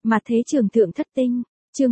Mặt thế trường thượng thất tinh, chương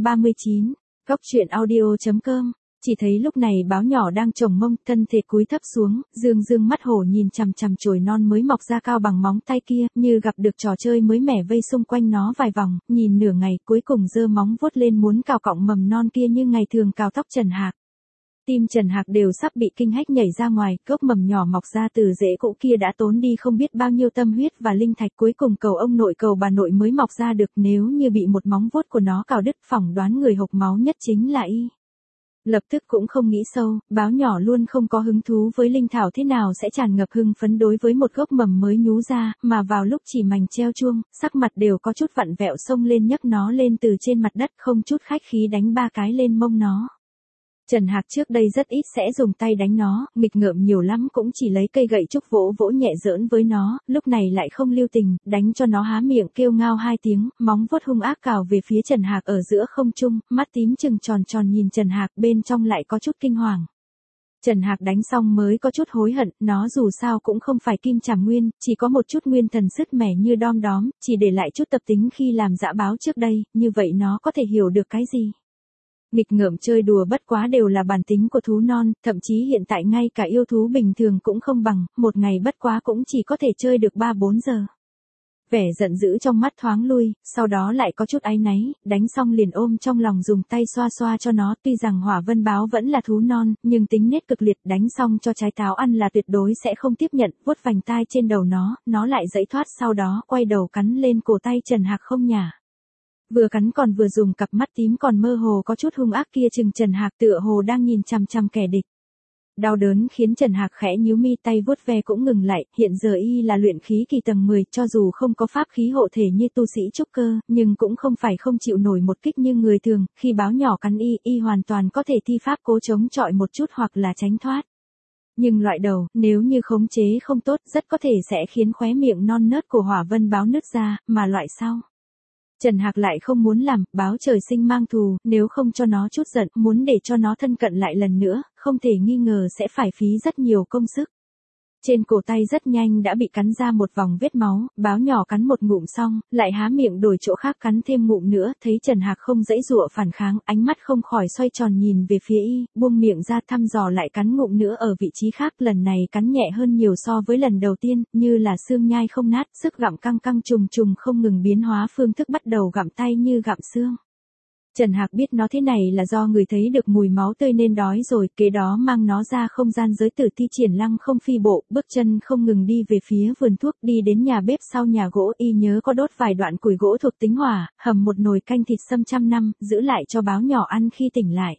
139, góc truyện audio.com. Chỉ thấy lúc này báo nhỏ đang chồng mông, thân thể cúi thấp xuống, dương mắt hổ nhìn chằm chằm chồi non mới mọc ra cao bằng móng tay kia, như gặp được trò chơi mới mẻ vây xung quanh nó vài vòng, nhìn nửa ngày, cuối cùng giơ móng vuốt lên muốn cào cọng mầm non kia như ngày thường cào tóc Trần Hạc. Tim Trần Hạc đều sắp bị kinh hách nhảy ra ngoài, gốc mầm nhỏ mọc ra từ rễ cũ kia đã tốn đi không biết bao nhiêu tâm huyết và linh thạch, cuối cùng cầu ông nội cầu bà nội mới mọc ra được, nếu như bị một móng vuốt của nó cào đứt, phỏng đoán người hộc máu nhất chính là y. Lập tức cũng không nghĩ sâu, báo nhỏ luôn không có hứng thú với linh thảo thế nào sẽ tràn ngập hưng phấn đối với một gốc mầm mới nhú ra, mà vào lúc chỉ mảnh treo chuông, sắc mặt đều có chút vặn vẹo, xông lên nhấc nó lên từ trên mặt đất, không chút khách khí đánh 3 cái lên mông nó. Trần Hạc trước đây rất ít sẽ dùng tay đánh nó, nghịch ngợm nhiều lắm cũng chỉ lấy cây gậy trúc vỗ vỗ nhẹ giỡn với nó, lúc này lại không lưu tình, đánh cho nó há miệng kêu ngao 2 tiếng, móng vuốt hung ác cào về phía Trần Hạc ở giữa không trung, mắt tím trừng tròn tròn nhìn Trần Hạc, bên trong lại có chút kinh hoàng. Trần Hạc đánh xong mới có chút hối hận, nó dù sao cũng không phải kim trảm nguyên, chỉ có một chút nguyên thần sứt mẻ như đom đóm, chỉ để lại chút tập tính khi làm dã báo trước đây, như vậy nó có thể hiểu được cái gì. Nghịch ngợm chơi đùa bất quá đều là bản tính của thú non, thậm chí hiện tại ngay cả yêu thú bình thường cũng không bằng, một ngày bất quá cũng chỉ có thể chơi được 3-4 giờ. Vẻ giận dữ trong mắt thoáng lui, sau đó lại có chút áy náy, đánh xong liền ôm trong lòng dùng tay xoa xoa cho nó, tuy rằng hỏa vân báo vẫn là thú non, nhưng tính nết cực liệt, đánh xong cho trái táo ăn là tuyệt đối sẽ không tiếp nhận, vuốt vành tai trên đầu nó lại giãy thoát, sau đó quay đầu cắn lên cổ tay Trần Hạc không nhả. Vừa cắn còn vừa dùng cặp mắt tím còn mơ hồ có chút hung ác kia chừng Trần Hạc, tựa hồ đang nhìn chằm chằm kẻ địch. Đau đớn khiến Trần Hạc khẽ nhíu mi, tay vuốt ve cũng ngừng lại, hiện giờ y là luyện khí kỳ tầng 10, cho dù không có pháp khí hộ thể như tu sĩ trúc cơ, nhưng cũng không phải không chịu nổi một kích như người thường, khi báo nhỏ cắn y hoàn toàn có thể thi pháp cố chống chọi một chút hoặc là tránh thoát. Nhưng loại đầu, nếu như khống chế không tốt, rất có thể sẽ khiến khóe miệng non nớt của hỏa vân báo nứt ra, mà loại sau. Trần Hạc lại không muốn làm, báo trời sinh mang thù, nếu không cho nó chút giận, muốn để cho nó thân cận lại lần nữa, không thể nghi ngờ sẽ phải phí rất nhiều công sức. Trên cổ tay rất nhanh đã bị cắn ra một vòng vết máu, báo nhỏ cắn một ngụm xong, lại há miệng đổi chỗ khác cắn thêm ngụm nữa, thấy Trần Hạc không giãy giụa phản kháng, ánh mắt không khỏi xoay tròn nhìn về phía y, buông miệng ra thăm dò lại cắn ngụm nữa ở vị trí khác, lần này cắn nhẹ hơn nhiều so với lần đầu tiên, như là xương nhai không nát, sức gặm căng trùng không ngừng biến hóa phương thức, bắt đầu gặm tay như gặm xương. Trần Hạc biết nó thế này là do người thấy được mùi máu tươi nên đói rồi, kế đó mang nó ra không gian giới tử thi triển lăng không phi bộ, bước chân không ngừng đi về phía vườn thuốc, đi đến nhà bếp sau nhà gỗ, y nhớ có đốt vài đoạn củi gỗ thuộc tính hỏa, hầm một nồi canh thịt sâm 100 năm, giữ lại cho báo nhỏ ăn khi tỉnh lại.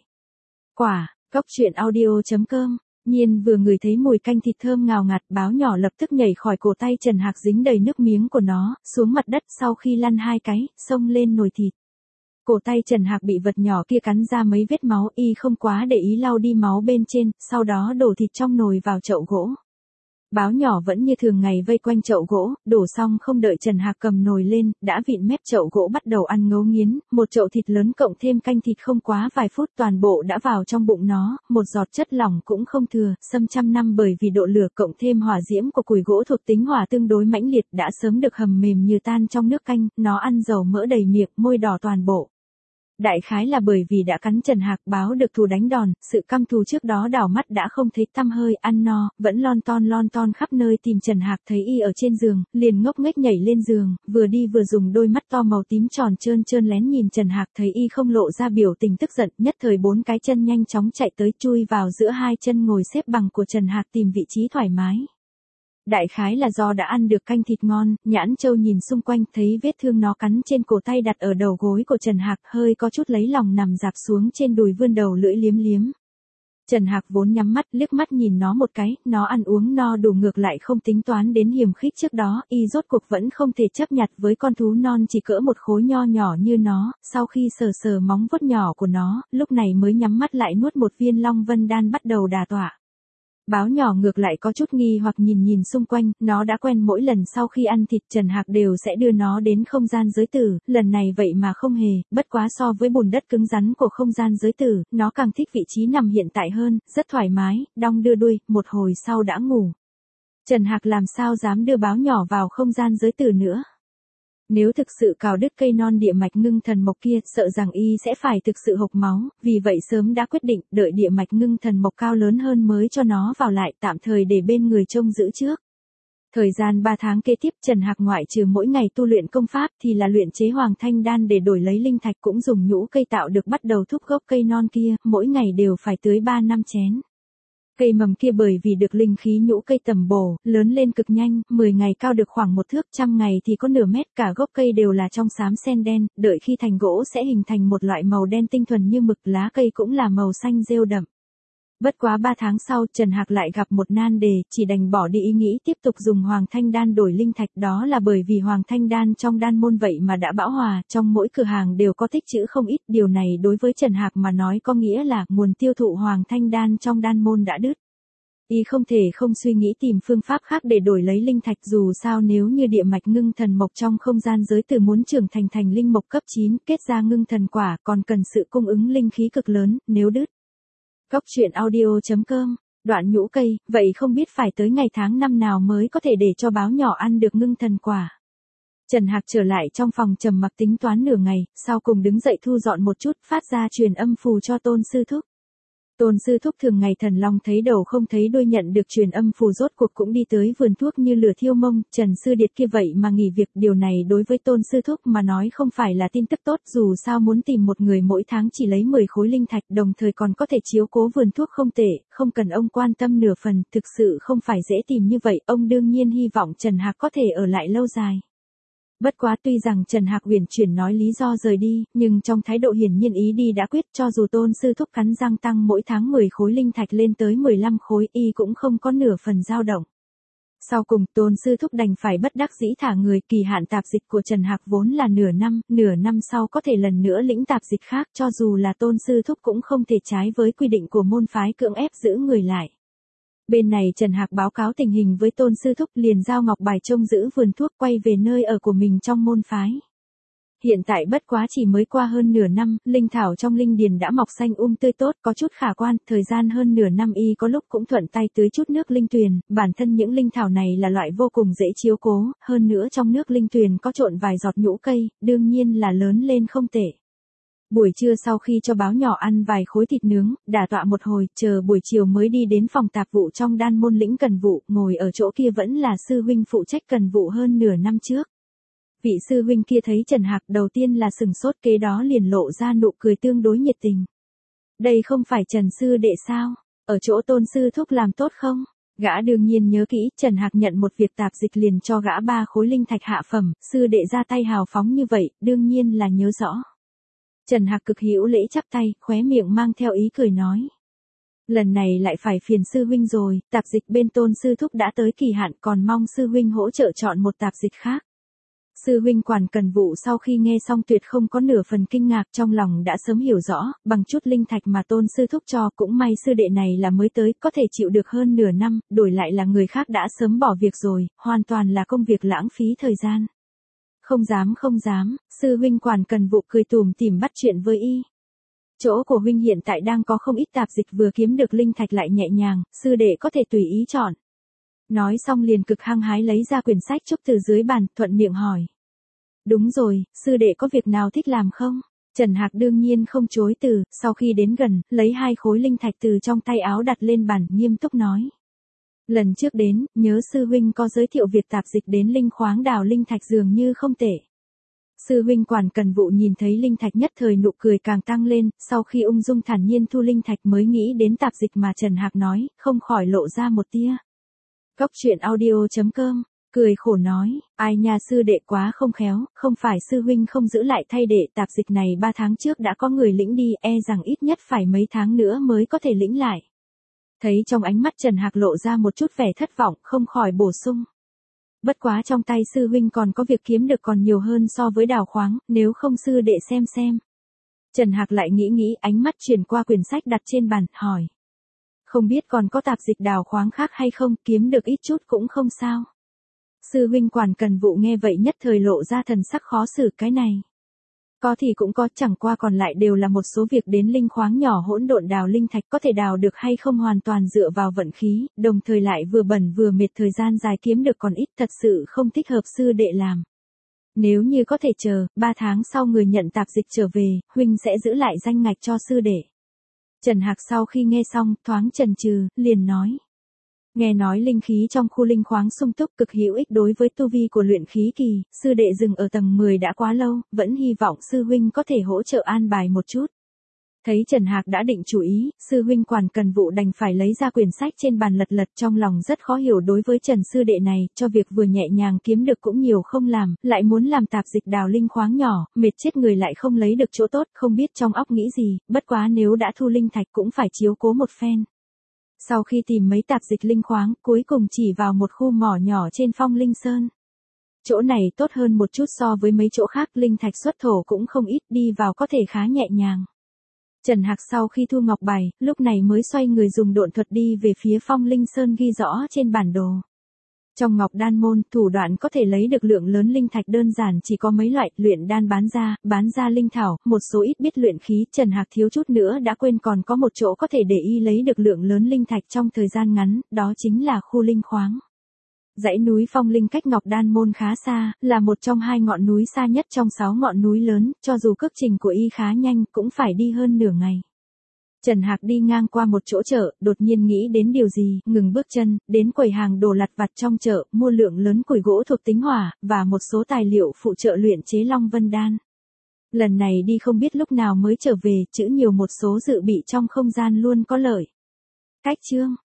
Góc truyện audio.com. Nhiên vừa ngửi thấy mùi canh thịt thơm ngào ngạt, báo nhỏ lập tức nhảy khỏi cổ tay Trần Hạc dính đầy nước miếng của nó, xuống mặt đất, sau khi lăn 2 cái, xông lên nồi thịt. Cổ tay Trần Hạc bị vật nhỏ kia cắn ra mấy vết máu, y không quá để ý lau đi máu bên trên, sau đó đổ thịt trong nồi vào chậu gỗ. Báo nhỏ vẫn như thường ngày vây quanh chậu gỗ, đổ xong không đợi Trần Hạc cầm nồi lên, đã vịn mép chậu gỗ bắt đầu ăn ngấu nghiến, một chậu thịt lớn cộng thêm canh thịt không quá vài phút toàn bộ đã vào trong bụng nó, một giọt chất lỏng cũng không thừa, sâm 100 năm bởi vì độ lửa cộng thêm hỏa diễm của củi gỗ thuộc tính hỏa tương đối mãnh liệt đã sớm được hầm mềm như tan trong nước canh, nó ăn dầu mỡ đầy miệng, môi đỏ toàn bộ. Đại khái là bởi vì đã cắn Trần Hạc, báo được thù đánh đòn, sự căm thù trước đó đảo mắt đã không thấy tăm hơi, ăn no, vẫn lon ton khắp nơi tìm Trần Hạc, thấy y ở trên giường, liền ngốc nghếch nhảy lên giường, vừa đi vừa dùng đôi mắt to màu tím tròn trơn lén nhìn Trần Hạc, thấy y không lộ ra biểu tình tức giận, nhất thời 4 cái chân nhanh chóng chạy tới, chui vào giữa 2 chân ngồi xếp bằng của Trần Hạc tìm vị trí thoải mái. Đại khái là do đã ăn được canh thịt ngon, Nhãn Châu nhìn xung quanh thấy vết thương nó cắn trên cổ tay đặt ở đầu gối của Trần Hạc, hơi có chút lấy lòng nằm dạp xuống trên đùi vươn đầu lưỡi liếm. Trần Hạc vốn nhắm mắt, liếc mắt nhìn nó một cái, nó ăn uống no đủ ngược lại không tính toán đến hiềm khích trước đó, y rốt cuộc vẫn không thể chấp nhặt với con thú non chỉ cỡ một khối nho nhỏ như nó, sau khi sờ móng vuốt nhỏ của nó, lúc này mới nhắm mắt lại nuốt một viên Long Vân đan bắt đầu đà tọa. Báo nhỏ ngược lại có chút nghi hoặc nhìn xung quanh, nó đã quen mỗi lần sau khi ăn thịt Trần Hạc đều sẽ đưa nó đến không gian giới tử, lần này vậy mà không hề, bất quá so với bùn đất cứng rắn của không gian giới tử, nó càng thích vị trí nằm hiện tại hơn, rất thoải mái, đong đưa đuôi, một hồi sau đã ngủ. Trần Hạc làm sao dám đưa báo nhỏ vào không gian giới tử nữa. Nếu thực sự cào đứt cây non địa mạch ngưng thần mộc kia, sợ rằng y sẽ phải thực sự hộc máu, vì vậy sớm đã quyết định đợi địa mạch ngưng thần mộc cao lớn hơn mới cho nó vào lại, tạm thời để bên người trông giữ trước. Thời gian 3 tháng kế tiếp, Trần Hạc ngoại trừ mỗi ngày tu luyện công pháp thì là luyện chế hoàng thanh đan để đổi lấy linh thạch, cũng dùng nhũ cây tạo được bắt đầu thúc gốc cây non kia, mỗi ngày đều phải tưới 3-5 chén. Cây mầm kia bởi vì được linh khí nhũ cây tầm bổ, lớn lên cực nhanh, 10 ngày cao được khoảng 1 thước, 100 ngày thì có nửa mét, cả gốc cây đều là trong xám sen đen, đợi khi thành gỗ sẽ hình thành một loại màu đen tinh thuần như mực, lá cây cũng là màu xanh rêu đậm. Bất quá 3 tháng sau, Trần Hạc lại gặp một nan đề, chỉ đành bỏ đi ý nghĩ tiếp tục dùng hoàng thanh đan đổi linh thạch, đó là bởi vì hoàng thanh đan trong đan môn vậy mà đã bão hòa, trong mỗi cửa hàng đều có tích trữ không ít, điều này đối với Trần Hạc mà nói có nghĩa là nguồn tiêu thụ hoàng thanh đan trong đan môn đã đứt. Y không thể không suy nghĩ tìm phương pháp khác để đổi lấy linh thạch, dù sao nếu như địa mạch ngưng thần mộc trong không gian giới tử muốn trưởng thành linh mộc cấp 9, kết ra ngưng thần quả còn cần sự cung ứng linh khí cực lớn, nếu đứt. Góc truyện audio.com, đoạn nhũ cây, vậy không biết phải tới ngày tháng năm nào mới có thể để cho báo nhỏ ăn được ngưng thần quả. Trần Hạc trở lại trong phòng trầm mặc tính toán nửa ngày, sau cùng đứng dậy thu dọn một chút, phát ra truyền âm phù cho Tôn sư thúc. Tôn sư thúc thường ngày thần long thấy đầu không thấy đuôi, nhận được truyền âm phù rốt cuộc cũng đi tới vườn thuốc như lửa thiêu mông, Trần sư điệt kia vậy mà nghỉ việc, điều này đối với Tôn sư thúc mà nói không phải là tin tức tốt, dù sao muốn tìm một người mỗi tháng chỉ lấy 10 khối linh thạch, đồng thời còn có thể chiếu cố vườn thuốc không tệ, không cần ông quan tâm nửa phần, thực sự không phải dễ tìm như vậy, ông đương nhiên hy vọng Trần Hạc có thể ở lại lâu dài. Bất quá tuy rằng Trần Hạc uyển chuyển nói lý do rời đi, nhưng trong thái độ hiển nhiên ý đi đã quyết, cho dù Tôn sư thúc cắn răng tăng mỗi tháng 10 khối linh thạch lên tới 15 khối, y cũng không có nửa phần dao động. Sau cùng Tôn sư thúc đành phải bất đắc dĩ thả người, kỳ hạn tạp dịch của Trần Hạc vốn là nửa năm sau có thể lần nữa lĩnh tạp dịch khác, cho dù là Tôn sư thúc cũng không thể trái với quy định của môn phái cưỡng ép giữ người lại. Bên này Trần Hạc báo cáo tình hình với Tôn sư thúc, liền giao ngọc bài trông giữ vườn thuốc, quay về nơi ở của mình trong môn phái. Hiện tại bất quá chỉ mới qua hơn nửa năm, linh thảo trong linh điền đã mọc xanh tươi tốt, có chút khả quan, thời gian hơn nửa năm y có lúc cũng thuận tay tưới chút nước linh tuyền, bản thân những linh thảo này là loại vô cùng dễ chiếu cố, hơn nữa trong nước linh tuyền có trộn vài giọt nhũ cây, đương nhiên là lớn lên không tệ. Buổi trưa sau khi cho báo nhỏ ăn vài khối thịt nướng, đả tọa một hồi, chờ buổi chiều mới đi đến phòng tạp vụ trong đan môn lĩnh cần vụ, ngồi ở chỗ kia vẫn là sư huynh phụ trách cần vụ hơn nửa năm trước. Vị sư huynh kia thấy Trần Hạc đầu tiên là sừng sốt, kế đó liền lộ ra nụ cười tương đối nhiệt tình. Đây không phải Trần sư đệ sao? Ở chỗ Tôn sư thúc làm tốt không? Gã đương nhiên nhớ kỹ, Trần Hạc nhận một việc tạp dịch liền cho gã 3 khối linh thạch hạ phẩm, sư đệ ra tay hào phóng như vậy, đương nhiên là nhớ rõ. Trần Hạc cực hữu lễ chắp tay, khóe miệng mang theo ý cười nói. Lần này lại phải phiền sư huynh rồi, tạp dịch bên Tôn sư thúc đã tới kỳ hạn, còn mong sư huynh hỗ trợ chọn một tạp dịch khác. Sư huynh quản cần vụ sau khi nghe xong tuyệt không có nửa phần kinh ngạc, trong lòng đã sớm hiểu rõ, bằng chút linh thạch mà Tôn sư thúc cho, cũng may sư đệ này là mới tới, có thể chịu được hơn nửa năm, đổi lại là người khác đã sớm bỏ việc rồi, hoàn toàn là công việc lãng phí thời gian. Không dám, sư huynh quản cần vụ cười tủm tỉm bắt chuyện với y. Chỗ của huynh hiện tại đang có không ít tạp dịch, vừa kiếm được linh thạch lại nhẹ nhàng, sư đệ có thể tùy ý chọn. Nói xong liền cực hăng hái lấy ra quyển sách trúc từ dưới bàn, thuận miệng hỏi. Đúng rồi, sư đệ có việc nào thích làm không? Trần Hạc đương nhiên không chối từ, sau khi đến gần, lấy 2 khối linh thạch từ trong tay áo đặt lên bàn, nghiêm túc nói. Lần trước đến, nhớ sư huynh có giới thiệu việc tạp dịch đến linh khoáng đào linh thạch dường như không tệ. Sư huynh quản cần vụ nhìn thấy linh thạch nhất thời nụ cười càng tăng lên, sau khi ung dung thản nhiên thu linh thạch mới nghĩ đến tạp dịch mà Trần Hạc nói, không khỏi lộ ra một tia. Góc truyện audio.com, cười khổ nói, ai nhà sư đệ quá không khéo, không phải sư huynh không giữ lại thay đệ, tạp dịch này 3 tháng trước đã có người lĩnh đi, e rằng ít nhất phải mấy tháng nữa mới có thể lĩnh lại. Thấy trong ánh mắt Trần Hạc lộ ra một chút vẻ thất vọng, không khỏi bổ sung. Bất quá trong tay sư huynh còn có việc kiếm được còn nhiều hơn so với đào khoáng, nếu không sư đệ xem. Trần Hạc lại nghĩ, ánh mắt chuyển qua quyển sách đặt trên bàn, hỏi. Không biết còn có tạp dịch đào khoáng khác hay không, kiếm được ít chút cũng không sao. Sư huynh quản cần vụ nghe vậy nhất thời lộ ra thần sắc khó xử, cái này. Có thì cũng có, chẳng qua còn lại đều là một số việc đến linh khoáng nhỏ hỗn độn, đào linh thạch có thể đào được hay không hoàn toàn dựa vào vận khí, đồng thời lại vừa bẩn vừa mệt, thời gian dài kiếm được còn ít, thật sự không thích hợp sư đệ làm. Nếu như có thể chờ, 3 tháng sau người nhận tạp dịch trở về, huynh sẽ giữ lại danh ngạch cho sư đệ. Trần Hạc sau khi nghe xong, thoáng chần chừ, liền nói. Nghe nói linh khí trong khu linh khoáng sung túc cực hữu ích đối với tu vi của luyện khí kỳ, sư đệ dừng ở tầng 10 đã quá lâu, vẫn hy vọng sư huynh có thể hỗ trợ an bài một chút. Thấy Trần Hạc đã định chủ ý, sư huynh quản cần vụ đành phải lấy ra quyển sách trên bàn lật lật, trong lòng rất khó hiểu đối với Trần sư đệ này, cho việc vừa nhẹ nhàng kiếm được cũng nhiều không làm, lại muốn làm tạp dịch đào linh khoáng nhỏ, mệt chết người lại không lấy được chỗ tốt, không biết trong óc nghĩ gì, bất quá nếu đã thu linh thạch cũng phải chiếu cố một phen. Sau khi tìm mấy tạp dịch linh khoáng, cuối cùng chỉ vào một khu mỏ nhỏ trên Phong Linh Sơn. Chỗ này tốt hơn một chút so với mấy chỗ khác, linh thạch xuất thổ cũng không ít, đi vào có thể khá nhẹ nhàng. Trần Hạc sau khi thu ngọc bài, lúc này mới xoay người dùng độn thuật đi về phía Phong Linh Sơn ghi rõ trên bản đồ. Trong ngọc đan môn, thủ đoạn có thể lấy được lượng lớn linh thạch đơn giản chỉ có mấy loại, luyện đan bán ra linh thảo, một số ít biết luyện khí, Trần Hạc thiếu chút nữa đã quên còn có một chỗ có thể để y lấy được lượng lớn linh thạch trong thời gian ngắn, đó chính là khu linh khoáng. Dãy núi Phong Linh cách ngọc đan môn khá xa, là một trong 2 ngọn núi xa nhất trong 6 ngọn núi lớn, cho dù cước trình của y khá nhanh, cũng phải đi hơn nửa ngày. Trần Hạc đi ngang qua một chỗ chợ, đột nhiên nghĩ đến điều gì, ngừng bước chân, đến quầy hàng đồ lặt vặt trong chợ, mua lượng lớn củi gỗ thuộc tính hỏa, và một số tài liệu phụ trợ luyện chế Long Vân Đan. Lần này đi không biết lúc nào mới trở về, chữ nhiều một số dự bị trong không gian luôn có lợi. Cách chương